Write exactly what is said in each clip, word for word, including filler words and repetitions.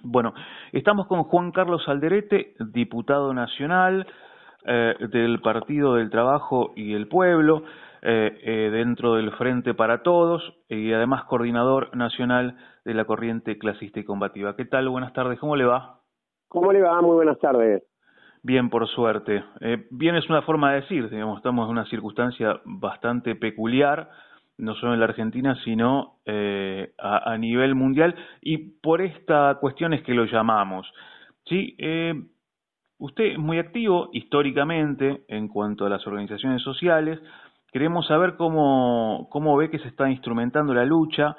Bueno, estamos con Juan Carlos Alderete, diputado nacional eh, del Partido del Trabajo y el Pueblo, eh, eh, dentro del Frente para Todos y además coordinador nacional de la corriente clasista y combativa. ¿Qué tal? Buenas tardes, ¿cómo le va? ¿Cómo le va? Muy buenas tardes. Bien, por suerte. Eh, bien es una forma de decir, digamos, estamos en una circunstancia bastante peculiar, no solo en la Argentina, sino eh, a, a nivel mundial, y por esta cuestión es que lo llamamos. Sí, eh, usted es muy activo históricamente en cuanto a las organizaciones sociales. Queremos saber cómo, cómo ve que se está instrumentando la lucha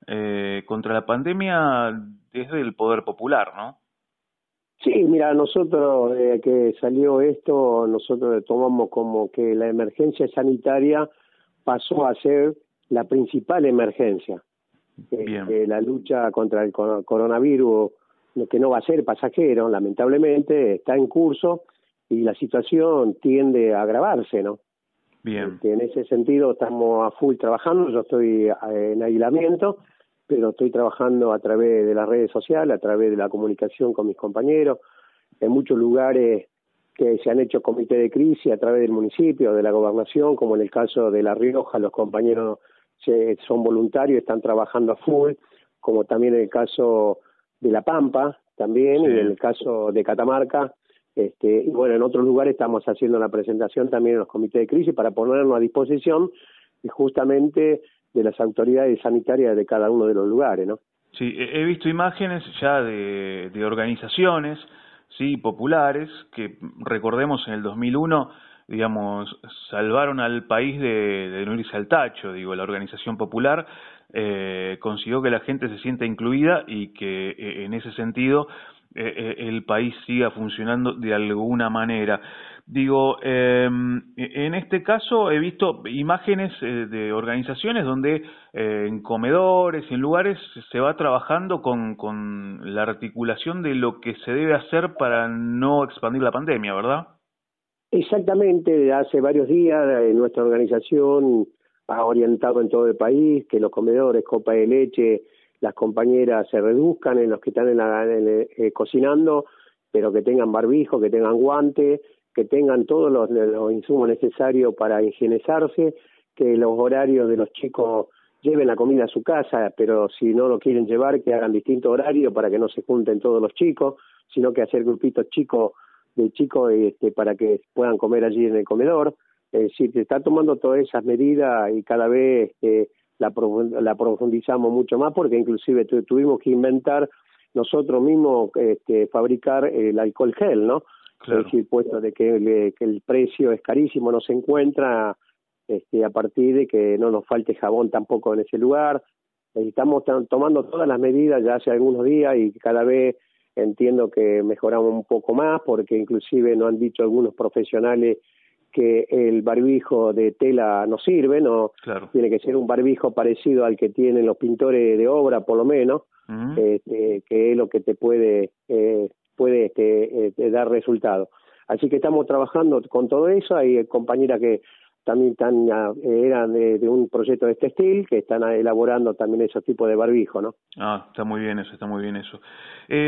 eh, contra la pandemia desde el poder popular, ¿no? Sí, mira, nosotros, desde que salió esto, nosotros tomamos como que la emergencia sanitaria pasó a ser la principal emergencia. Bien. Eh, la lucha contra el coronavirus, que no va a ser pasajero, lamentablemente, está en curso y la situación tiende a agravarse, ¿no? Bien. Este, en ese sentido estamos a full trabajando, yo estoy en aislamiento, pero estoy trabajando a través de las redes sociales, a través de la comunicación con mis compañeros, en muchos lugares que se han hecho comités de crisis a través del municipio, de la gobernación, como en el caso de La Rioja, los compañeros se, son voluntarios, están trabajando a full, como también en el caso de La Pampa, también, sí. Y en el caso de Catamarca, este, y bueno, en otros lugares estamos haciendo la presentación también en los comités de crisis para ponernos a disposición y justamente de las autoridades sanitarias de cada uno de los lugares, ¿no? Sí, he visto imágenes ya de, de organizaciones, sí, populares, que recordemos en el dos mil uno, digamos, salvaron al país de, de no irse al tacho. Digo, la organización popular eh, consiguió que la gente se sienta incluida y que eh, en ese sentido eh, el país siga funcionando de alguna manera. Digo, eh, en este caso he visto imágenes eh, de organizaciones donde eh, en comedores y en lugares se va trabajando con, con la articulación de lo que se debe hacer para no expandir la pandemia, ¿verdad? Exactamente, hace varios días eh, nuestra organización ha orientado en todo el país que los comedores, copa de leche, las compañeras se reduzcan en los que están en la, en, eh, cocinando, pero que tengan barbijo, que tengan guante, que tengan todos los, los insumos necesarios para higienizarse, que los horarios de los chicos lleven la comida a su casa, pero si no lo quieren llevar, que hagan distintos horarios para que no se junten todos los chicos, sino que hacer grupitos chicos de chicos este, para que puedan comer allí en el comedor. Es decir, se está tomando todas esas medidas y cada vez este, la, la profundizamos mucho más, porque inclusive tu, tuvimos que inventar nosotros mismos este, fabricar el alcohol gel, ¿no? Claro. Es decir, puesto de que, le, que el precio es carísimo, no se encuentra este, a partir de que no nos falte jabón tampoco en ese lugar. Estamos tomando todas las medidas ya hace algunos días y cada vez entiendo que mejoramos un poco más, porque inclusive nos han dicho algunos profesionales que el barbijo de tela no sirve, no claro. Tiene que ser un barbijo parecido al que tienen los pintores de obra, por lo menos, uh-huh. este, que es lo que te puede eh, puede este, eh, dar resultado. Así que estamos trabajando con todo eso. Hay compañeras que también están, eran de, de un proyecto de textil, que están elaborando también esos tipos de barbijo, ¿no? Ah, está muy bien eso, está muy bien eso. Eh,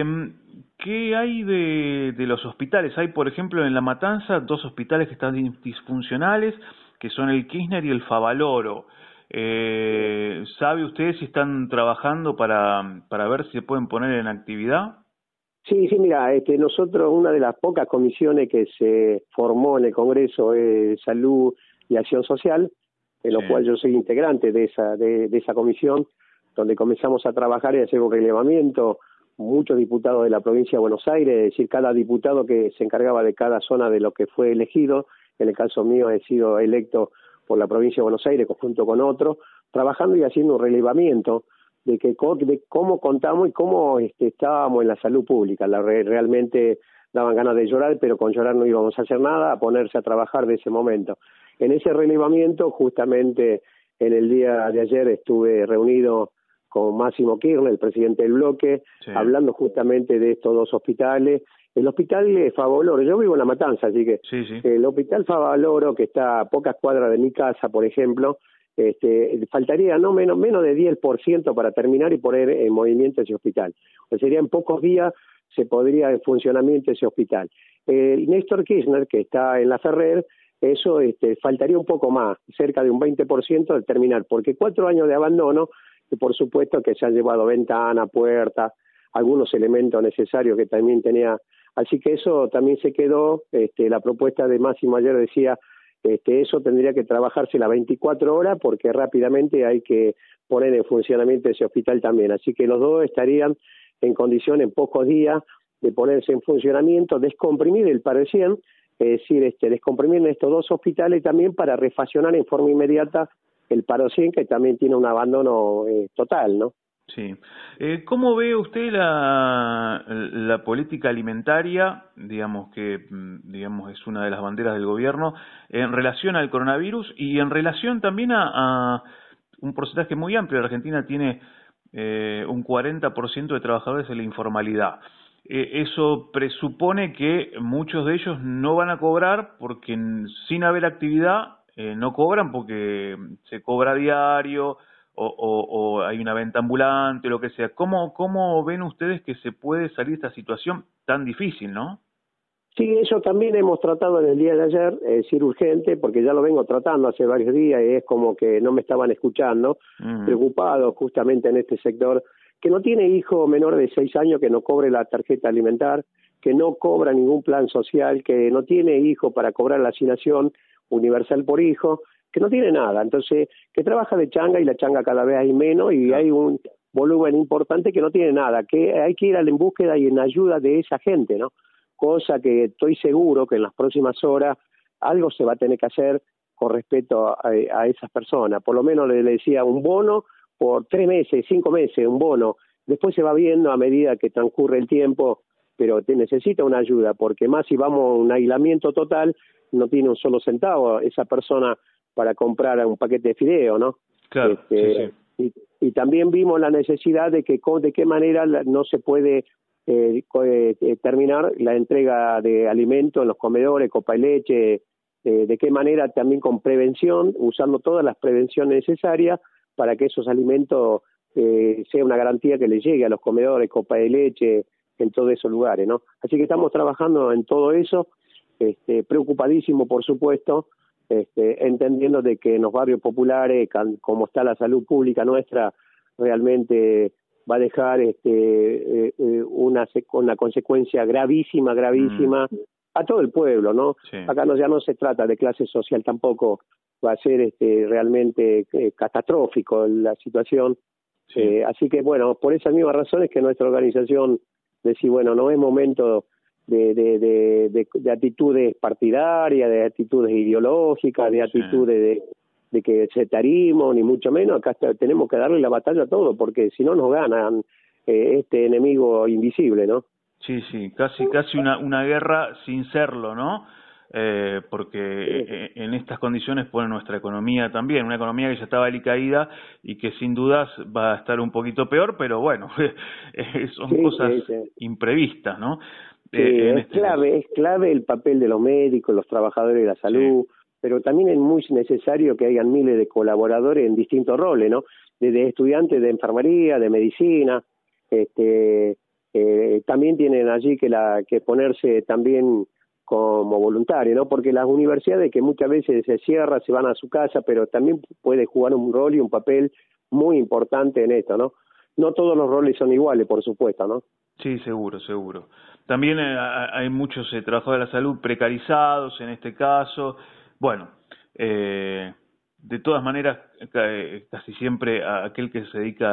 ¿Qué hay de, de los hospitales? Hay, por ejemplo, en La Matanza, dos hospitales que están disfuncionales, que son el Kirchner y el Favaloro. Eh, ¿Sabe usted si están trabajando para, para ver si se pueden poner en actividad? Sí, sí, mira, este, nosotros, una de las pocas comisiones que se formó en el Congreso es Salud y Acción Social, en lo sí. cual yo soy integrante de esa de, de esa comisión, donde comenzamos a trabajar y a hacer un relevamiento, muchos diputados de la provincia de Buenos Aires, es decir, cada diputado que se encargaba de cada zona de lo que fue elegido. En el caso mío he sido electo por la provincia de Buenos Aires junto con otros, trabajando y haciendo un relevamiento de que de cómo contamos y cómo este, estábamos en la salud pública. La, realmente daban ganas de llorar, pero con llorar no íbamos a hacer nada, a ponerse a trabajar de ese momento. En ese relevamiento, justamente en el día de ayer estuve reunido con Máximo Kirchner, el presidente del bloque, sí. hablando justamente de estos dos hospitales. El hospital Favaloro, yo vivo en La Matanza, así que sí, sí. el hospital Favaloro, que está a pocas cuadras de mi casa, por ejemplo, este, faltaría no menos, menos de diez por ciento para terminar y poner en movimiento ese hospital. O sea, sería en pocos días se podría en funcionamiento ese hospital. El Néstor Kirchner, que está en la Ferrer, eso este, faltaría un poco más, cerca de un veinte por ciento al terminar, porque cuatro años de abandono, y por supuesto que se han llevado ventana, puerta, algunos elementos necesarios que también tenía. Así que eso también se quedó, este, la propuesta de Máximo ayer decía, este, eso tendría que trabajarse las veinticuatro horas porque rápidamente hay que poner en funcionamiento ese hospital también. Así que los dos estarían en condición en pocos días de ponerse en funcionamiento, descomprimir el Paro cien, es decir, este, descomprimir en estos dos hospitales también para refaccionar en forma inmediata el Paro cien, que también tiene un abandono eh, total, ¿no? Sí. Eh, ¿Cómo ve usted la, la política alimentaria, digamos que digamos es una de las banderas del gobierno, en relación al coronavirus y en relación también a, a un porcentaje muy amplio? La Argentina tiene eh, un cuarenta por ciento de trabajadores en la informalidad. Eh, eso presupone que muchos de ellos no van a cobrar porque sin haber actividad eh, no cobran porque se cobra a diario, O, o, o hay una venta ambulante, lo que sea. ¿Cómo, ¿Cómo ven ustedes que se puede salir de esta situación tan difícil, no? Sí, eso también hemos tratado en el día de ayer, es decir, urgente, porque ya lo vengo tratando hace varios días y es como que no me estaban escuchando, mm. preocupados justamente en este sector, que no tiene hijo menor de seis años que no cobre la tarjeta alimentar, que no cobra ningún plan social, que no tiene hijo para cobrar la asignación universal por hijo, que no tiene nada, entonces, que trabaja de changa y la changa cada vez hay menos y hay un volumen importante que no tiene nada, que hay que ir en búsqueda y en ayuda de esa gente, ¿no? Cosa que estoy seguro que en las próximas horas algo se va a tener que hacer con respecto a, a esas personas, por lo menos le, le decía un bono por tres meses, cinco meses, un bono, después se va viendo a medida que transcurre el tiempo, pero te necesita una ayuda, porque más si vamos a un aislamiento total, no tiene un solo centavo esa persona para comprar un paquete de fideo, ¿no? Claro, este, sí, sí. Y, y también vimos la necesidad de que de qué manera no se puede eh, eh, terminar la entrega de alimentos en los comedores, copa y leche, eh, de qué manera también con prevención, usando todas las prevenciones necesarias para que esos alimentos eh, sea una garantía que les llegue a los comedores, copa de leche, en todos esos lugares, ¿no? Así que estamos trabajando en todo eso, este, preocupadísimo, por supuesto, Este, entendiendo de que en los barrios populares, como está la salud pública nuestra, realmente va a dejar este, eh, eh, una, una consecuencia gravísima, gravísima mm. a todo el pueblo, ¿no? Sí. Acá no, ya no se trata de clase social tampoco, va a ser este, realmente eh, catastrófico la situación. Sí. Eh, así que, bueno, por esas mismas razones que nuestra organización decía, bueno, no es momento De, de, de, de, de actitudes partidarias, de actitudes ideológicas, de actitudes sí. de, de que sectarismo, ni mucho menos. Acá está, tenemos que darle la batalla a todo, porque si no nos ganan eh, este enemigo invisible, ¿no? Sí, sí, casi casi una, una guerra sin serlo, ¿no? Eh, porque sí. en estas condiciones pone nuestra economía también, una economía que ya estaba alicaída y que sin dudas va a estar un poquito peor, pero bueno, son sí, cosas sí, sí. imprevistas, ¿no? Sí, eh, es este clave, caso. es clave el papel de los médicos, los trabajadores de la salud, sí. pero también es muy necesario que hayan miles de colaboradores en distintos roles, ¿no? Desde estudiantes de enfermería, de medicina, este, eh, también tienen allí que la que ponerse también como voluntario, ¿no? Porque las universidades que muchas veces se cierran, se van a su casa, pero también puede jugar un rol y un papel muy importante en esto, ¿no? No todos los roles son iguales, por supuesto, ¿no? Sí, seguro, seguro. También eh, hay muchos eh, trabajadores de la salud precarizados en este caso. Bueno, eh, de todas maneras, eh, casi siempre aquel que se dedica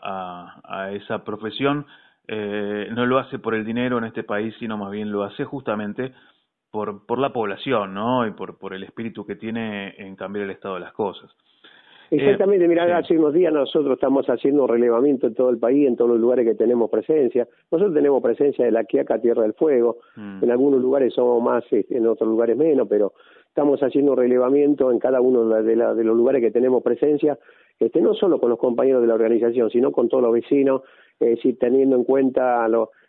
a, a esa profesión eh, no lo hace por el dinero en este país, sino más bien lo hace justamente por, por la población, ¿no? Y por, por el espíritu que tiene en cambiar el estado de las cosas. Exactamente, eh, mira, sí. hace unos días nosotros estamos haciendo un relevamiento en todo el país, en todos los lugares que tenemos presencia. Nosotros tenemos presencia de La Quiaca, Tierra del Fuego, mm. en algunos lugares somos más, en otros lugares menos, pero estamos haciendo un relevamiento en cada uno de, la, de los lugares que tenemos presencia, este, no solo con los compañeros de la organización, sino con todos los vecinos, es decir, teniendo en cuenta lo,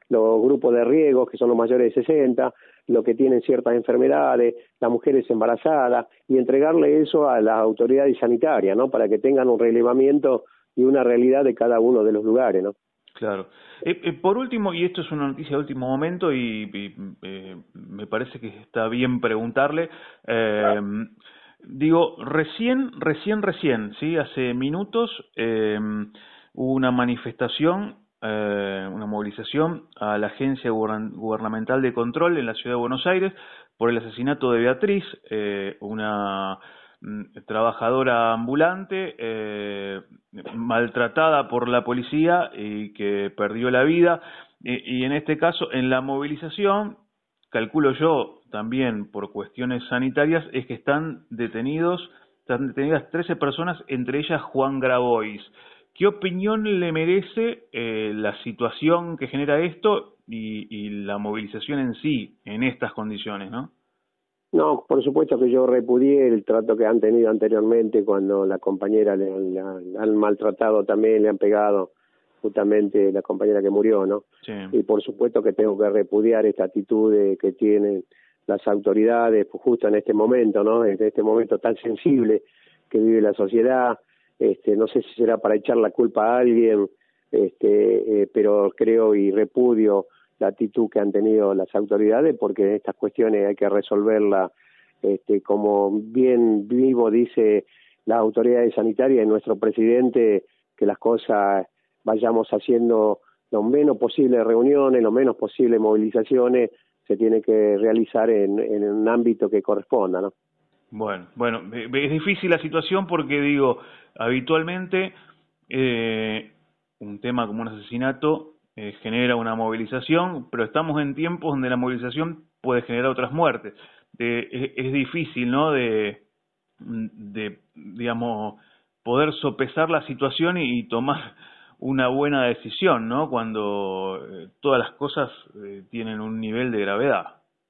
los grupos de riesgo, que son los mayores de sesenta, los que tienen ciertas enfermedades, las mujeres embarazadas, y entregarle eso a las autoridades sanitarias, ¿no? Para que tengan un relevamiento y una realidad de cada uno de los lugares, ¿no? Claro. Eh, eh, por último, y esto es una noticia de último momento y, y eh, me parece que está bien preguntarle, eh, digo, recién, recién, recién, ¿sí? Hace minutos eh, hubo una manifestación, eh, una movilización a la Agencia Gubernamental de Control en la Ciudad de Buenos Aires por el asesinato de Beatriz, eh, una trabajadora ambulante eh, maltratada por la policía y que perdió la vida y, y en este caso en la movilización, calculo yo también por cuestiones sanitarias, es que están detenidos están detenidas trece personas, entre ellas Juan Grabois. ¿Qué opinión le merece eh, la situación que genera esto y, y la movilización en sí en estas condiciones, no? No, por supuesto que yo repudié el trato que han tenido anteriormente cuando la compañera le, le han, han maltratado también, le han pegado justamente la compañera que murió, ¿no? Sí. Y por supuesto que tengo que repudiar esta actitud de, que tienen las autoridades justo en este momento, ¿no? En este momento tan sensible que vive la sociedad. Este, no sé si será para echar la culpa a alguien, este, eh, pero creo y repudio la actitud que han tenido las autoridades, porque estas cuestiones hay que resolverlas, este, como bien vivo dice las autoridades sanitarias y nuestro presidente, que las cosas vayamos haciendo lo menos posible reuniones, lo menos posible movilizaciones, se tiene que realizar en, en un ámbito que corresponda, ¿no? Bueno, bueno, es difícil la situación porque digo, habitualmente eh, un tema como un asesinato Eh, genera una movilización, pero estamos en tiempos donde la movilización puede generar otras muertes. De, es, es difícil, ¿no? De, de, digamos, poder sopesar la situación y, y tomar una buena decisión, ¿no? Cuando eh, todas las cosas eh, tienen un nivel de gravedad.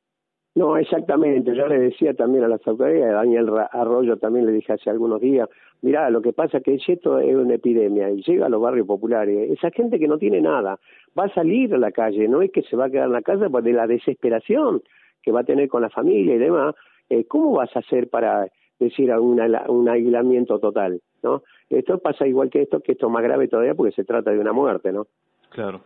No, exactamente. Yo le decía también a las autoridades, a Daniel Arroyo también le dije hace algunos días, mirá, lo que pasa es que esto es una epidemia y llega a los barrios populares. Esa gente que no tiene nada va a salir a la calle, no es que se va a quedar en la casa por de la desesperación que va a tener con la familia y demás. Eh, ¿Cómo vas a hacer para decir a una, un aislamiento total, ¿no? Esto pasa igual que esto, que esto es más grave todavía porque se trata de una muerte, ¿no? Claro.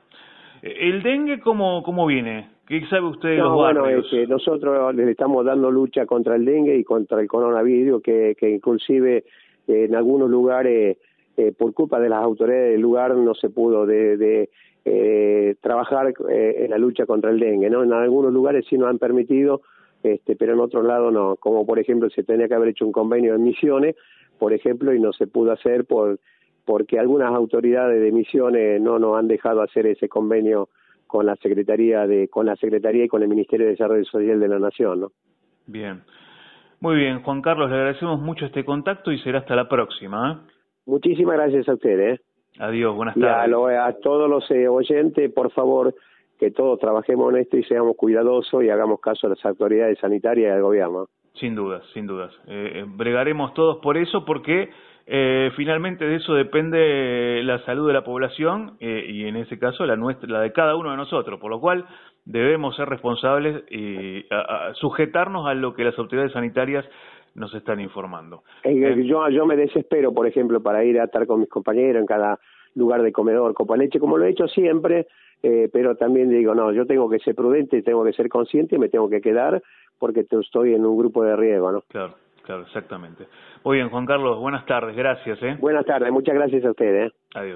¿El dengue cómo, cómo viene? ¿Qué sabe usted de no, los bueno, barrios? Este, nosotros le estamos dando lucha contra el dengue y contra el coronavirus, que, que inclusive eh, en algunos lugares, eh, por culpa de las autoridades del lugar, no se pudo de, de eh, trabajar eh, en la lucha contra el dengue, ¿no? En algunos lugares sí nos han permitido, este, pero en otros lados no. Como por ejemplo se tenía que haber hecho un convenio de Misiones, por ejemplo, y no se pudo hacer por porque algunas autoridades de Misiones no nos han dejado hacer ese convenio con la Secretaría de con la Secretaría y con el Ministerio de Desarrollo Social de la Nación, ¿no? Bien. Muy bien, Juan Carlos, le agradecemos mucho este contacto y será hasta la próxima, ¿eh? Muchísimas gracias a ustedes. ¿eh? Adiós, buenas y tardes. A, lo, a todos los eh, oyentes, por favor, que todos trabajemos en esto y seamos cuidadosos y hagamos caso a las autoridades sanitarias y al gobierno. Sin dudas, sin dudas. Eh, bregaremos todos por eso porque eh, finalmente de eso depende la salud de la población eh, y en ese caso la nuestra, la de cada uno de nosotros, por lo cual debemos ser responsables y a, a sujetarnos a lo que las autoridades sanitarias nos están informando. Eh, ¿Eh? Yo, yo me desespero, por ejemplo, para ir a estar con mis compañeros en cada lugar de comedor, copa leche, como lo he hecho siempre, eh, pero también digo, no, yo tengo que ser prudente, tengo que ser consciente y me tengo que quedar porque estoy en un grupo de riesgo, ¿no? Claro, claro, exactamente. Muy bien, Juan Carlos, buenas tardes, gracias, ¿eh? Buenas tardes, muchas gracias a ustedes. ¿eh? Adiós.